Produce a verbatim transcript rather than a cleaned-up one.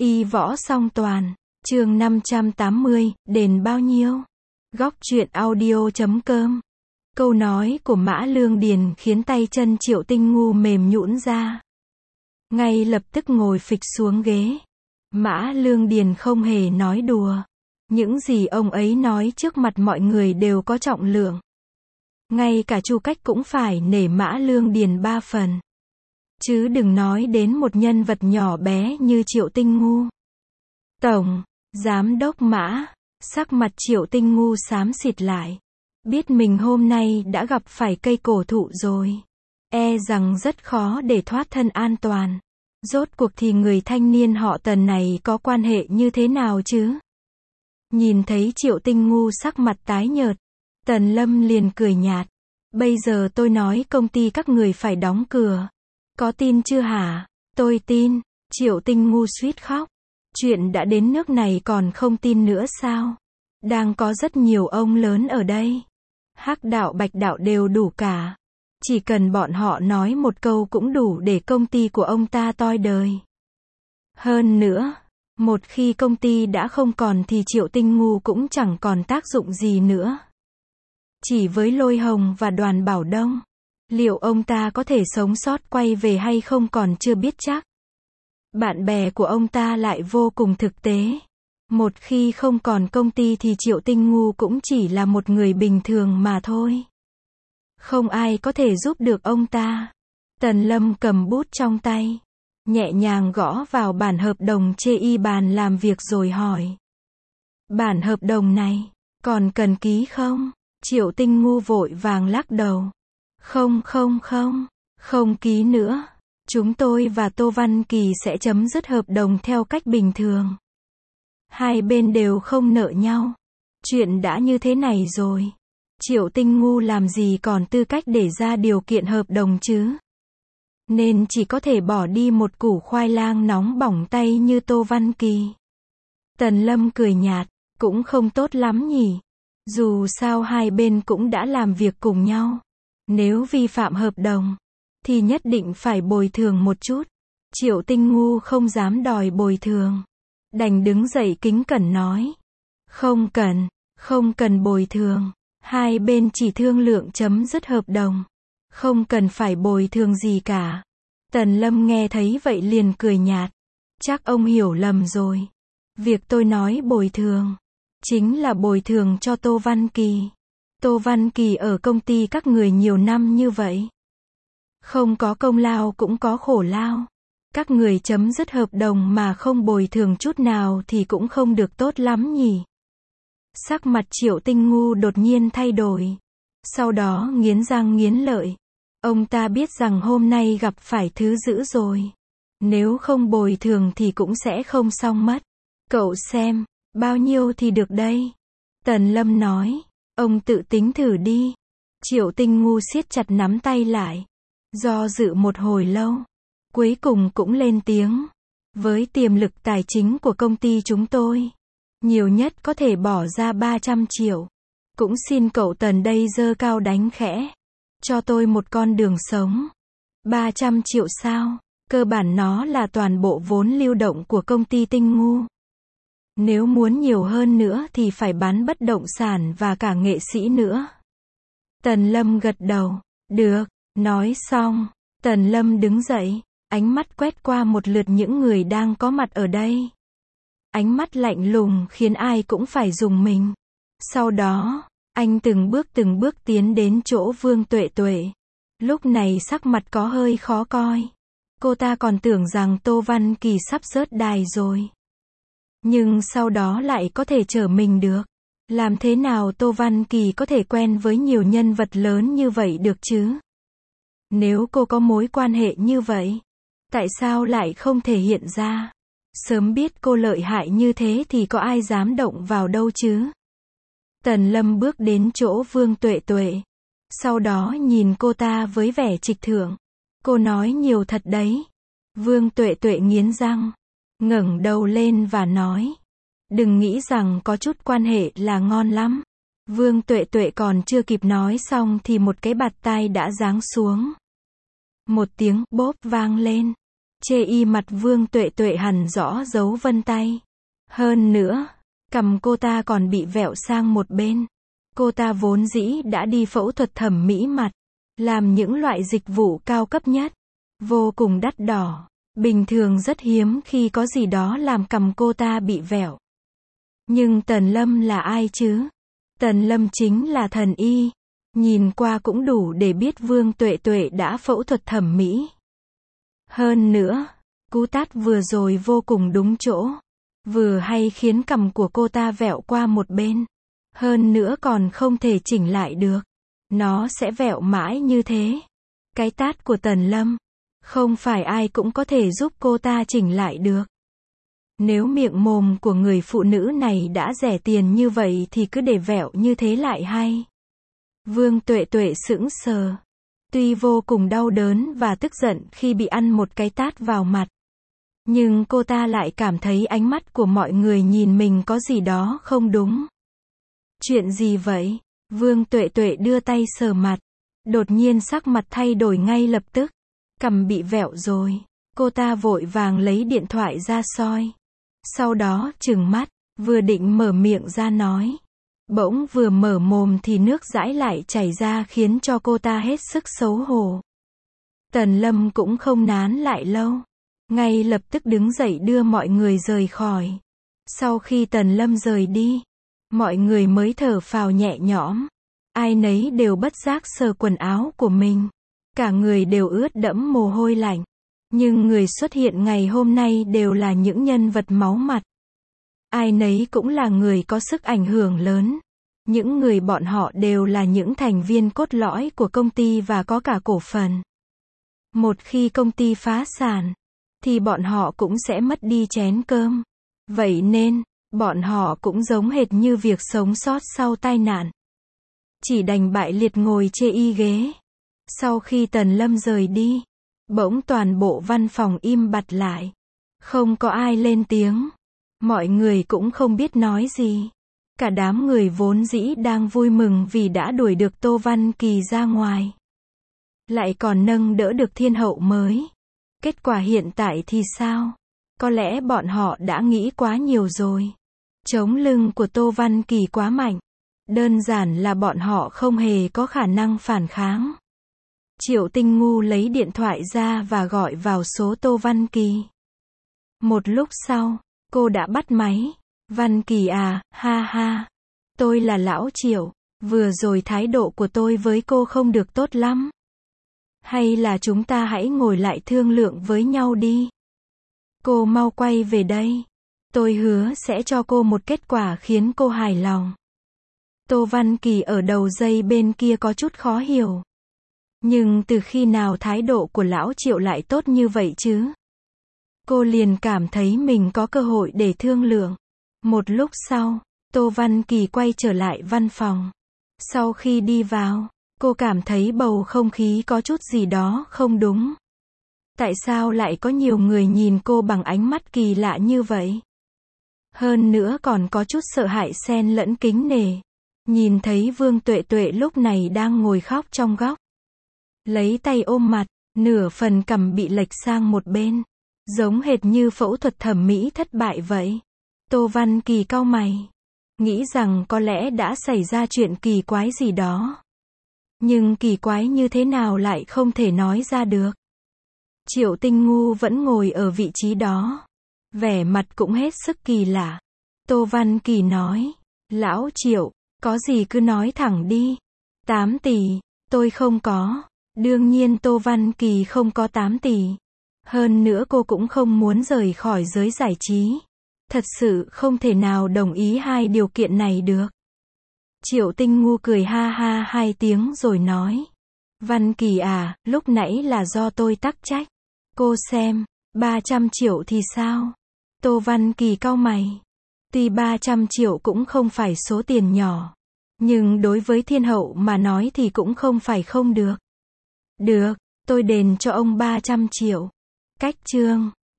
Y võ song toàn, chương năm trăm tám mươi, đền bao nhiêu? Góc truyện audio chấm com. Câu nói của Mã Lương Điền khiến tay chân Triệu Tinh Ngu mềm nhũn ra. Ngay lập tức ngồi phịch xuống ghế. Mã Lương Điền không hề nói đùa. Những gì ông ấy nói trước mặt mọi người đều có trọng lượng. Ngay cả Chu Cách cũng phải nể Mã Lương Điền ba phần. Chứ đừng nói đến một nhân vật nhỏ bé như Triệu Tinh Ngu. Tổng, Giám đốc Mã, sắc mặt Triệu Tinh Ngu xám xịt lại. Biết mình hôm nay đã gặp phải cây cổ thụ rồi. E rằng rất khó để thoát thân an toàn. Rốt cuộc thì người thanh niên họ Tần này có quan hệ như thế nào chứ? Nhìn thấy Triệu Tinh Ngu sắc mặt tái nhợt, Tần Lâm liền cười nhạt. Bây giờ tôi nói công ty các người phải đóng cửa. Có tin chưa hả? Tôi tin. Triệu Tinh Ngu suýt khóc. Chuyện đã đến nước này còn không tin nữa sao? Đang có rất nhiều ông lớn ở đây. Hắc đạo Bạch đạo đều đủ cả. Chỉ cần bọn họ nói một câu cũng đủ để công ty của ông ta toi đời. Hơn nữa, một khi công ty đã không còn thì Triệu Tinh Ngu cũng chẳng còn tác dụng gì nữa. Chỉ với Lôi Hồng và Đoàn Bảo Đông, liệu ông ta có thể sống sót quay về hay không còn chưa biết chắc. Bạn bè của ông ta lại vô cùng thực tế. Một khi không còn công ty thì Triệu Tinh Ngu cũng chỉ là một người bình thường mà thôi. Không ai có thể giúp được ông ta. Tần Lâm cầm bút trong tay, nhẹ nhàng gõ vào bản hợp đồng chê y bàn làm việc rồi hỏi. Bản hợp đồng này, còn cần ký không? Triệu Tinh Ngu vội vàng lắc đầu. Không không không, không ký nữa. Chúng tôi và Tô Văn Kỳ sẽ chấm dứt hợp đồng theo cách bình thường. Hai bên đều không nợ nhau. Chuyện đã như thế này rồi. Triệu Tinh Ngu làm gì còn tư cách để ra điều kiện hợp đồng chứ? Nên chỉ có thể bỏ đi một củ khoai lang nóng bỏng tay như Tô Văn Kỳ. Tần Lâm cười nhạt, cũng không tốt lắm nhỉ. Dù sao hai bên cũng đã làm việc cùng nhau. Nếu vi phạm hợp đồng, thì nhất định phải bồi thường một chút. Triệu Tinh Ngu không dám đòi bồi thường. Đành đứng dậy kính cẩn nói. Không cần, không cần bồi thường. Hai bên chỉ thương lượng chấm dứt hợp đồng. Không cần phải bồi thường gì cả. Tần Lâm nghe thấy vậy liền cười nhạt. Chắc ông hiểu lầm rồi. Việc tôi nói bồi thường, chính là bồi thường cho Tô Văn Kỳ. Tô Văn Kỳ ở công ty các người nhiều năm như vậy. Không có công lao cũng có khổ lao. Các người chấm dứt hợp đồng mà không bồi thường chút nào thì cũng không được tốt lắm nhỉ. Sắc mặt Triệu Tinh Ngu đột nhiên thay đổi. Sau đó nghiến răng nghiến lợi. Ông ta biết rằng hôm nay gặp phải thứ dữ rồi. Nếu không bồi thường thì cũng sẽ không xong mất. Cậu xem, bao nhiêu thì được đây? Tần Lâm nói. Ông tự tính thử đi. Triệu Tinh Ngu siết chặt nắm tay lại. Do dự một hồi lâu, cuối cùng cũng lên tiếng. Với tiềm lực tài chính của công ty chúng tôi, nhiều nhất có thể bỏ ra ba trăm triệu. Cũng xin cậu Tần đây giơ cao đánh khẽ. Cho tôi một con đường sống. ba trăm triệu sao? Cơ bản nó là toàn bộ vốn lưu động của công ty Tinh Ngu. Nếu muốn nhiều hơn nữa thì phải bán bất động sản và cả nghệ sĩ nữa. Tần Lâm gật đầu. Được. Nói xong, Tần Lâm đứng dậy, ánh mắt quét qua một lượt những người đang có mặt ở đây. Ánh mắt lạnh lùng khiến ai cũng phải rùng mình. Sau đó, anh từng bước từng bước tiến đến chỗ Vương Tuệ Tuệ. Lúc này sắc mặt có hơi khó coi. Cô ta còn tưởng rằng Tô Văn Kỳ sắp rớt đài rồi. Nhưng sau đó lại có thể trở mình được. Làm thế nào Tô Văn Kỳ có thể quen với nhiều nhân vật lớn như vậy được chứ? Nếu cô có mối quan hệ như vậy, tại sao lại không thể hiện ra? Sớm biết cô lợi hại như thế thì có ai dám động vào đâu chứ? Tần Lâm bước đến chỗ Vương Tuệ Tuệ. Sau đó nhìn cô ta với vẻ trịch thượng. Cô nói nhiều thật đấy. Vương Tuệ Tuệ nghiến răng, ngẩng đầu lên và nói. Đừng nghĩ rằng có chút quan hệ là ngon lắm. Vương Tuệ Tuệ còn chưa kịp nói xong thì một cái bạt tai đã giáng xuống. Một tiếng bốp vang lên. Chê y mặt Vương Tuệ Tuệ hằn rõ dấu vân tay. Hơn nữa, cằm cô ta còn bị vẹo sang một bên. Cô ta vốn dĩ đã đi phẫu thuật thẩm mỹ mặt, làm những loại dịch vụ cao cấp nhất, vô cùng đắt đỏ. Bình thường rất hiếm khi có gì đó làm cằm cô ta bị vẹo. Nhưng Tần Lâm là ai chứ? Tần Lâm chính là thần y. Nhìn qua cũng đủ để biết Vương Tuệ Tuệ đã phẫu thuật thẩm mỹ. Hơn nữa, cú tát vừa rồi vô cùng đúng chỗ. Vừa hay khiến cằm của cô ta vẹo qua một bên. Hơn nữa còn không thể chỉnh lại được. Nó sẽ vẹo mãi như thế. Cái tát của Tần Lâm, không phải ai cũng có thể giúp cô ta chỉnh lại được. Nếu miệng mồm của người phụ nữ này đã rẻ tiền như vậy thì cứ để vẹo như thế lại hay. Vương Tuệ Tuệ sững sờ. Tuy vô cùng đau đớn và tức giận khi bị ăn một cái tát vào mặt. Nhưng cô ta lại cảm thấy ánh mắt của mọi người nhìn mình có gì đó không đúng. Chuyện gì vậy? Vương Tuệ Tuệ đưa tay sờ mặt. Đột nhiên sắc mặt thay đổi ngay lập tức. Cằm bị vẹo rồi. Cô ta vội vàng lấy điện thoại ra soi. Sau đó trừng mắt, vừa định mở miệng ra nói. Bỗng vừa mở mồm thì nước dãi lại chảy ra khiến cho cô ta hết sức xấu hổ. Tần Lâm cũng không nán lại lâu. Ngay lập tức đứng dậy đưa mọi người rời khỏi. Sau khi Tần Lâm rời đi, mọi người mới thở phào nhẹ nhõm. Ai nấy đều bất giác sờ quần áo của mình. Cả người đều ướt đẫm mồ hôi lạnh. Nhưng người xuất hiện ngày hôm nay đều là những nhân vật máu mặt. Ai nấy cũng là người có sức ảnh hưởng lớn. Những người bọn họ đều là những thành viên cốt lõi của công ty và có cả cổ phần. Một khi công ty phá sản, thì bọn họ cũng sẽ mất đi chén cơm. Vậy nên, bọn họ cũng giống hệt như việc sống sót sau tai nạn. Chỉ đành bại liệt ngồi chê y ghế. Sau khi Tần Lâm rời đi, bỗng toàn bộ văn phòng im bặt lại. Không có ai lên tiếng. Mọi người cũng không biết nói gì. Cả đám người vốn dĩ đang vui mừng vì đã đuổi được Tô Văn Kỳ ra ngoài. Lại còn nâng đỡ được thiên hậu mới. Kết quả hiện tại thì sao? Có lẽ bọn họ đã nghĩ quá nhiều rồi. Chống lưng của Tô Văn Kỳ quá mạnh. Đơn giản là bọn họ không hề có khả năng phản kháng. Triệu Tinh Ngu lấy điện thoại ra và gọi vào số Tô Văn Kỳ. Một lúc sau, cô đã bắt máy. Văn Kỳ à, ha ha. Tôi là Lão Triệu. Vừa rồi thái độ của tôi với cô không được tốt lắm. Hay là chúng ta hãy ngồi lại thương lượng với nhau đi. Cô mau quay về đây. Tôi hứa sẽ cho cô một kết quả khiến cô hài lòng. Tô Văn Kỳ ở đầu dây bên kia có chút khó hiểu. Nhưng từ khi nào thái độ của Lão Triệu lại tốt như vậy chứ? Cô liền cảm thấy mình có cơ hội để thương lượng. Một lúc sau, Tô Văn Kỳ quay trở lại văn phòng. Sau khi đi vào, cô cảm thấy bầu không khí có chút gì đó không đúng. Tại sao lại có nhiều người nhìn cô bằng ánh mắt kỳ lạ như vậy? Hơn nữa còn có chút sợ hãi xen lẫn kính nể. Nhìn thấy Vương Tuệ Tuệ lúc này đang ngồi khóc trong góc. Lấy tay ôm mặt, nửa phần cằm bị lệch sang một bên. Giống hệt như phẫu thuật thẩm mỹ thất bại vậy. Tô Văn Kỳ cau mày. Nghĩ rằng có lẽ đã xảy ra chuyện kỳ quái gì đó. Nhưng kỳ quái như thế nào lại không thể nói ra được. Triệu Tinh Ngu vẫn ngồi ở vị trí đó. Vẻ mặt cũng hết sức kỳ lạ. Tô Văn Kỳ nói. Lão Triệu, có gì cứ nói thẳng đi. tám tỷ, tôi không có. Đương nhiên Tô Văn Kỳ không có tám tỷ. Hơn nữa cô cũng không muốn rời khỏi giới giải trí. Thật sự không thể nào đồng ý hai điều kiện này được. Triệu Tinh Ngu cười ha ha hai tiếng rồi nói. Văn Kỳ à, lúc nãy là do tôi tắc trách. Cô xem, ba trăm triệu thì sao? Tô Văn Kỳ cau mày. Tuy ba trăm triệu cũng không phải số tiền nhỏ. Nhưng đối với thiên hậu mà nói thì cũng không phải không được. Được, tôi đền cho ông ba trăm triệu. Cách chương